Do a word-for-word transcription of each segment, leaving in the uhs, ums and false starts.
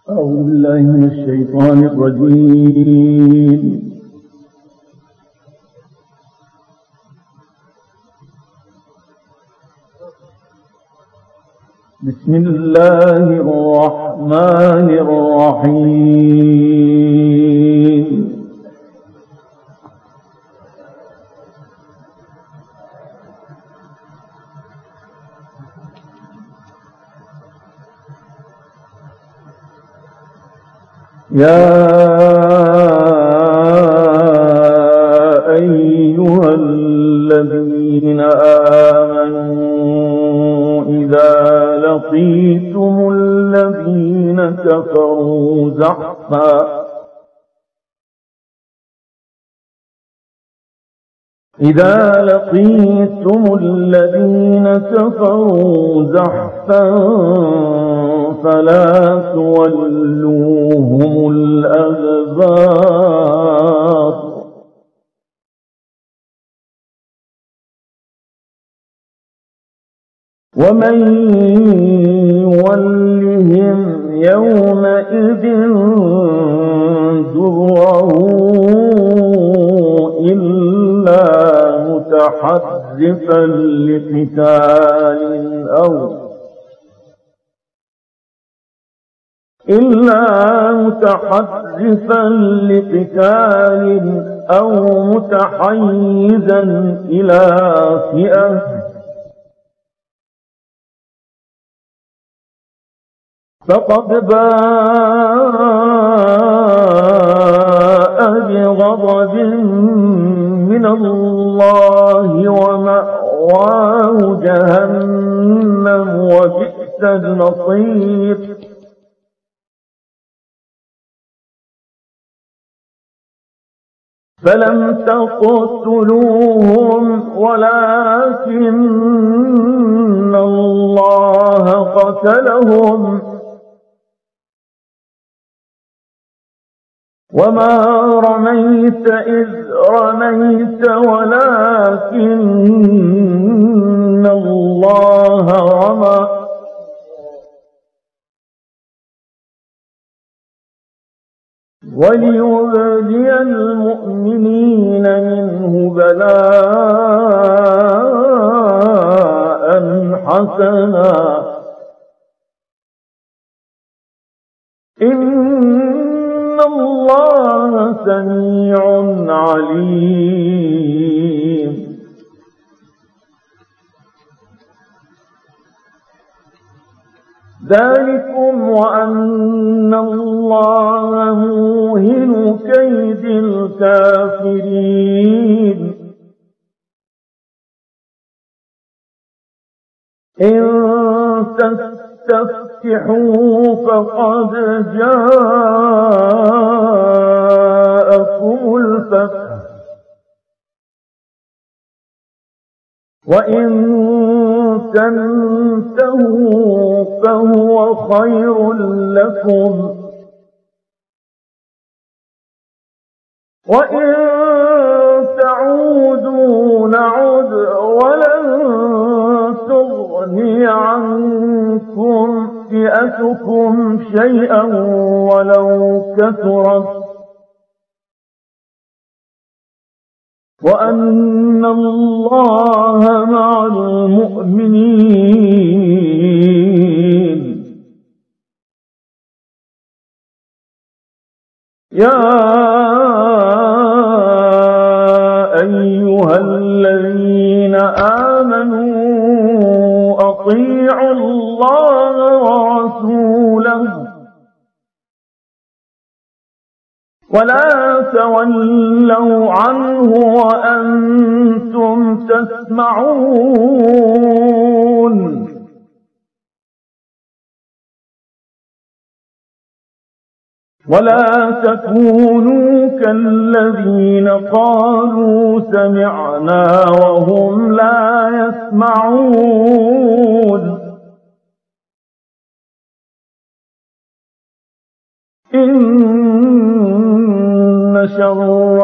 أعوذ بالله من الشيطان الرجيم. بسم الله الرحمن الرحيم. يا أيها الذين آمنوا إذا لقيتم الذين كفروا زحفا إذا لقيتم الذين كفروا زحفا فلا تولوهم الأدبار ومن يولهم يومئذ دبره إلا متحرفا لقتال أو إلا متحرفا لقتال أو متحيزا إلى فئة فقد باء بغضب من الله ومأواه جهنم وبئس المصير. فلم تقتلوهم ولكن الله قتلهم وما رميت إذ رميت ولكن الله رمى وليبلي المؤمنين منه بلاء حسنا إن الله سميع عليم. ذلكم وأن الله موهن كيد الكافرين. إن تستفتحوا فقد جاءكم الفتح وإن تنتهوا فهو خير لكم وإن تعودوا نعد ولن تغني عنكم فئتكم شيئا ولو كثرت وأن الله مع المؤمنين. يا أيها الذين آمنوا أطيعوا الله ورسوله ولا تولوا عنه وأنتم تسمعون. ولا تكونوا كالذين قالوا سمعنا وهم لا يسمعون. إن شر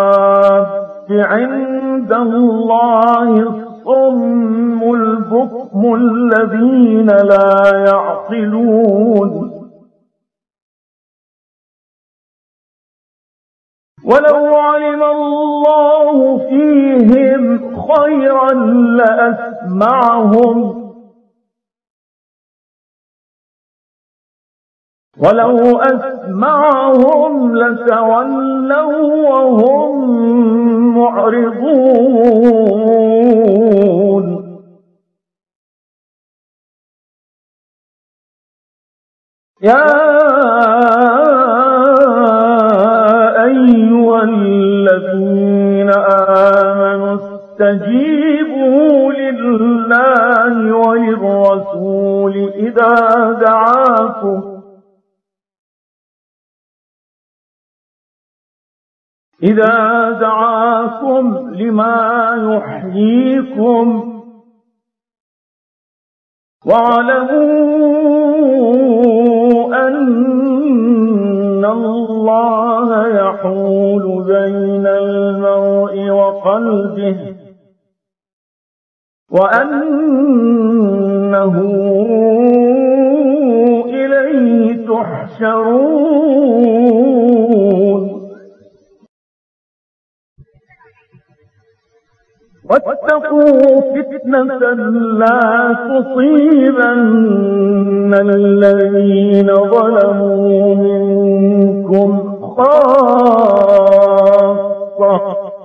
الدواب عند الله الصم البكم القوم الذين لا يعقلون ولو علم الله فيهم خيرا لأسمعهم ولو أسمعهم لتولوا وهم معرضون يا أيها الذين آمنوا استجيبوا لله وللرسول إذا دعاكم إذا دعاكم لما يحييكم واعلموا أن الله يحول بين المرء وقلبه وأنه إليه تحشرون واتقوا فتنة لا تصيبن الذين ظلموا منكم خاصة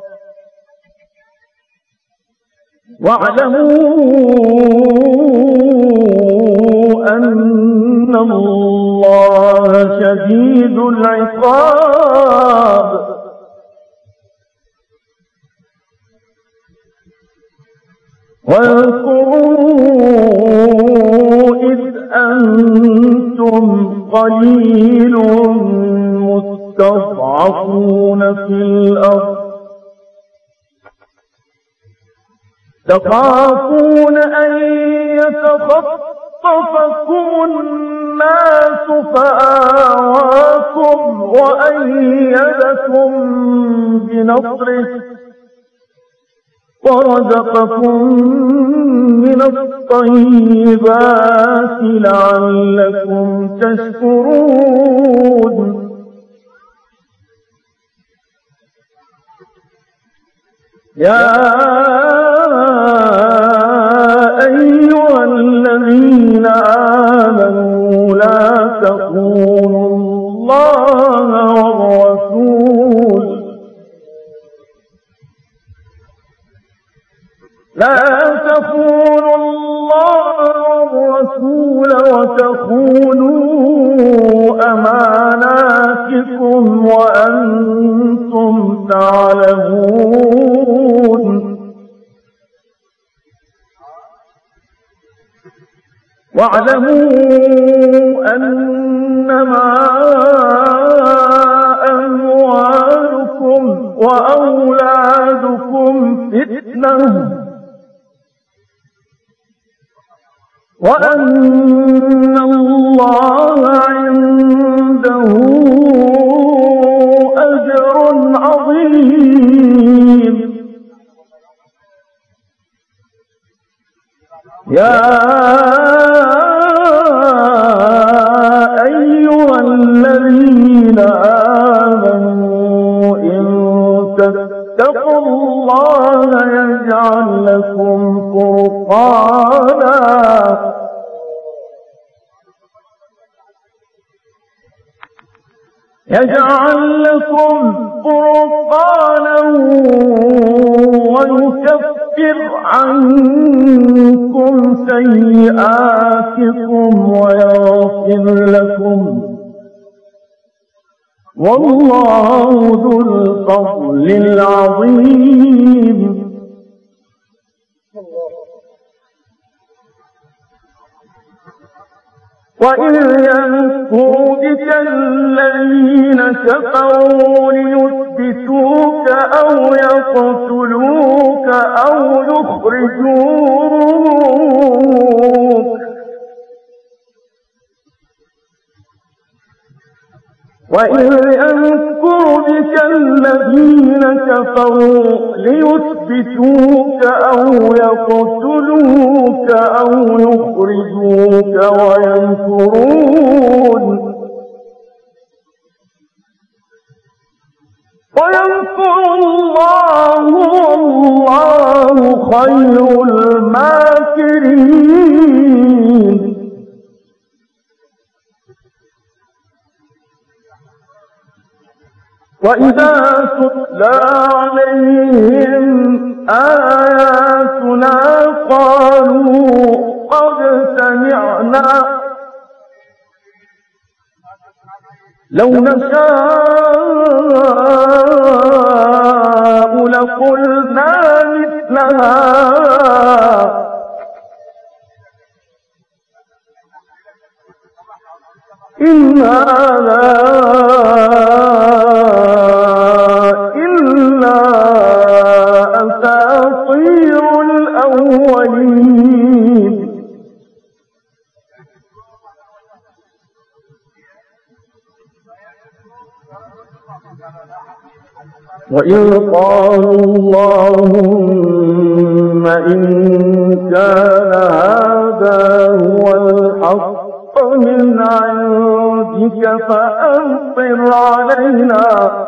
واعلموا أن الله شديد العقاب واذكروا إذ أنتم قليل مستضعفون في الأرض تخافون أن يتخطفكم الناس فآواكم وأيدكم بنصره ورزقكم من الطيبات لعلكم تشكرون يا أيها الذين آمنوا لا تخونوا الله والرسول لا تخونوا الله والرسول وتخونوا أماناتكم وأنتم تعلمون واعلموا أنما أموالكم وأولادكم فتنة وأن الله عنده أجر عظيم يا أيها الذين آمنوا إن تتقوا الله يجعل لكم فرقانا يجعل لكم فرقانا ويكفر عنكم سيئاتكم ويغفر لكم والله ذو الفضل العظيم وإذ يمكر بك الذين كفروا ليثبتوك أو يقتلوك أو يخرجوك وإذ يمكر بك الذين كفروا ليثبتوك أو يقتلوك أو يخرجوك ويمكرون ويمكر الله والله خير الماكرين. وإذا تتلى عليهم آياتنا قالوا قد سمعنا لو نشاء لقلنا مثل هذا إن هذا إلا أساطير الأولين. وإذ قالوا اللهم إن كان هذا هو الحق من عندك فأمطر علينا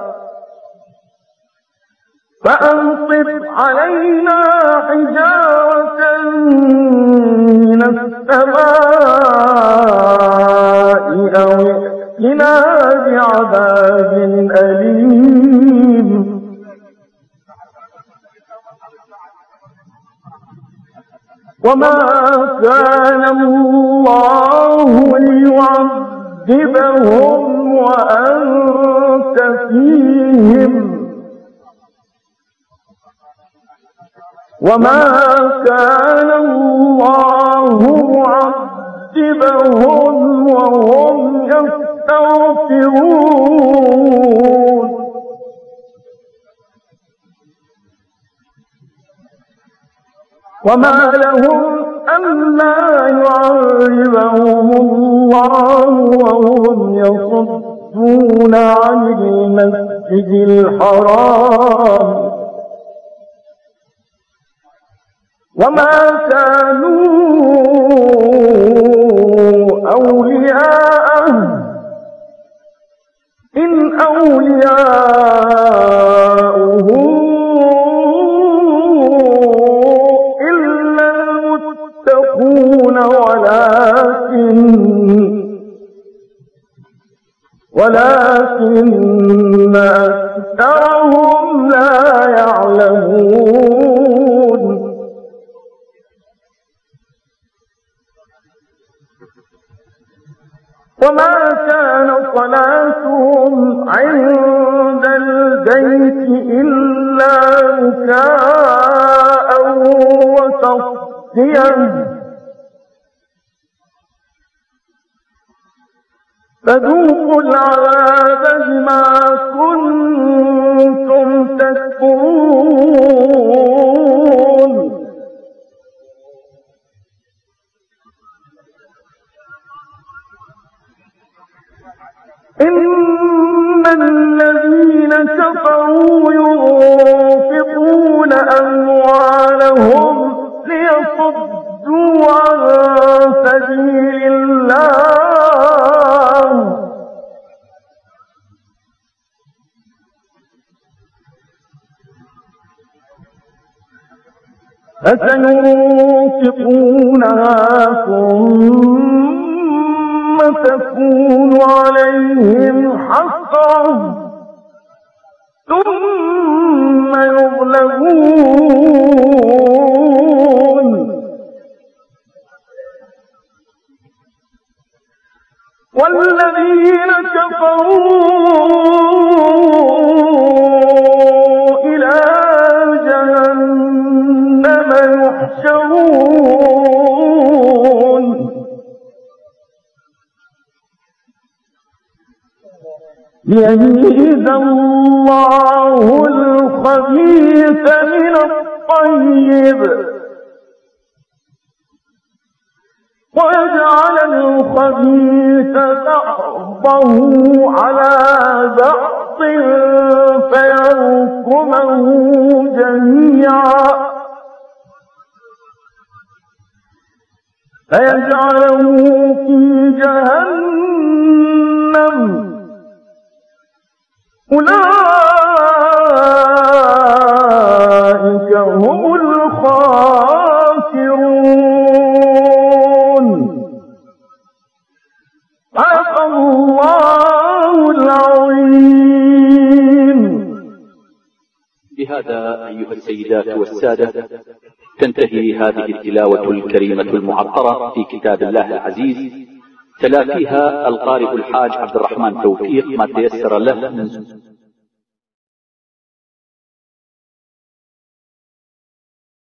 فأمطر علينا حجارة من السماء أو ائتنا بعذاب أليم. وما كان الله ليعذبهم وأنت فيهم وما كان الله معذبهم وهم يستغفرون. وما لهم ألا يعذبهم الله وهم يصدون عن المسجد الحرام وما كانوا أولياءه إن أولياؤه إلا المتقون ولكن ولكن أكثرهم لا يعلمون. وما كان صلاتهم عند البيت إلا مكاء وتصديا فذوقوا العذاب بما كنتم تكفرون. إن الذين كفروا ينفقون أموالهم ليصدوا عن سبيل الله فسينفقونها ثم تكون عليهم حسرة ثم يغلبون والذين كفروا إلى جهنم يحشرون ليميز الله الخبيث من الطيب ويجعل الخبيث بعضه بعضه على بعض فيركمه جميعا فيجعله في جهنم أولئك هم الخاسرون. صدق الله العظيم. بهذا أيها السيدات والسادة تنتهي هذه التلاوة الكريمة المعطرة في كتاب الله العزيز، تلا فيها القارئ الحاج عبد الرحمن توفيق ما تيسر له من